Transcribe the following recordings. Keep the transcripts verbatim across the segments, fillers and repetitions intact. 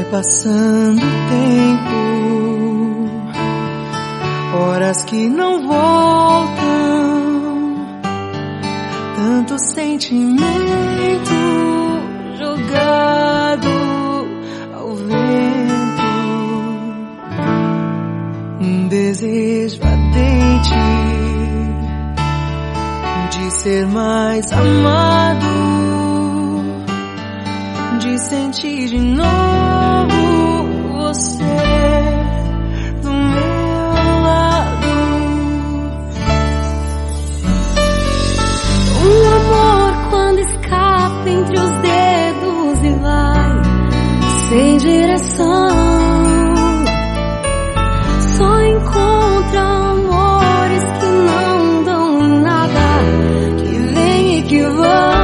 passando o tempo, horas que não voltam, tanto sentimento jogado ao vento, um desejo ardente de ser mais amado, de sentir de novo você do meu lado. Um amor quando escapa entre os dedos e vai sem direção, só encontra amores que não dão em nada, que vêm e que vão.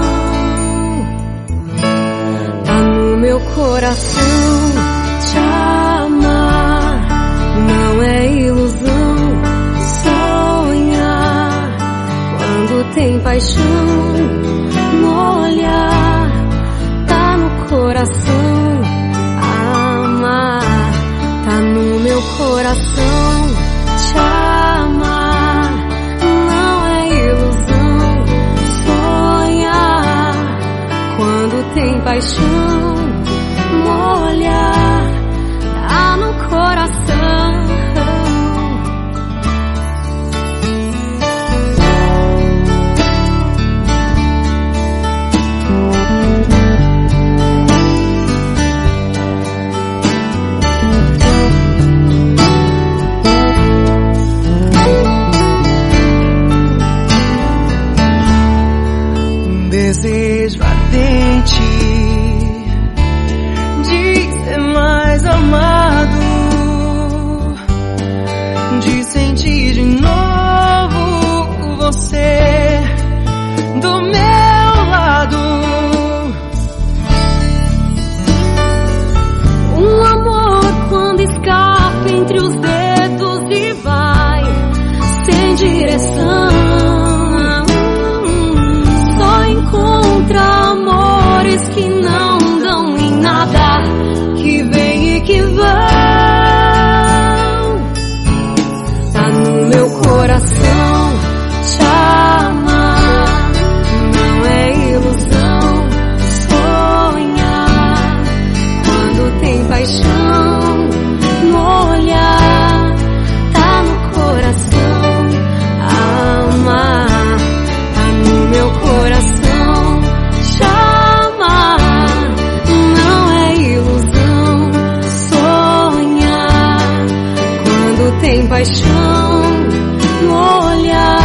Coração, te amar não é ilusão. Sonhar quando tem paixão no olhar, tá no coração. Amar tá no meu coração. Te amar não é ilusão. Sonhar quando tem paixão no olhar, tá no coração. Um desejo ardente mais amado, de sentir de novo você do meu lado. Um amor quando escapa entre os dedos e vai sem direção, só encontra amores que não dão em nada, que vem e que vão. Tá no meu coração. Te amar não é ilusão. Sonhar quando tem paixão no olhar, tá no coração. Amar tá no meu coração. Te amar não é ilusão. Tem paixão no olhar.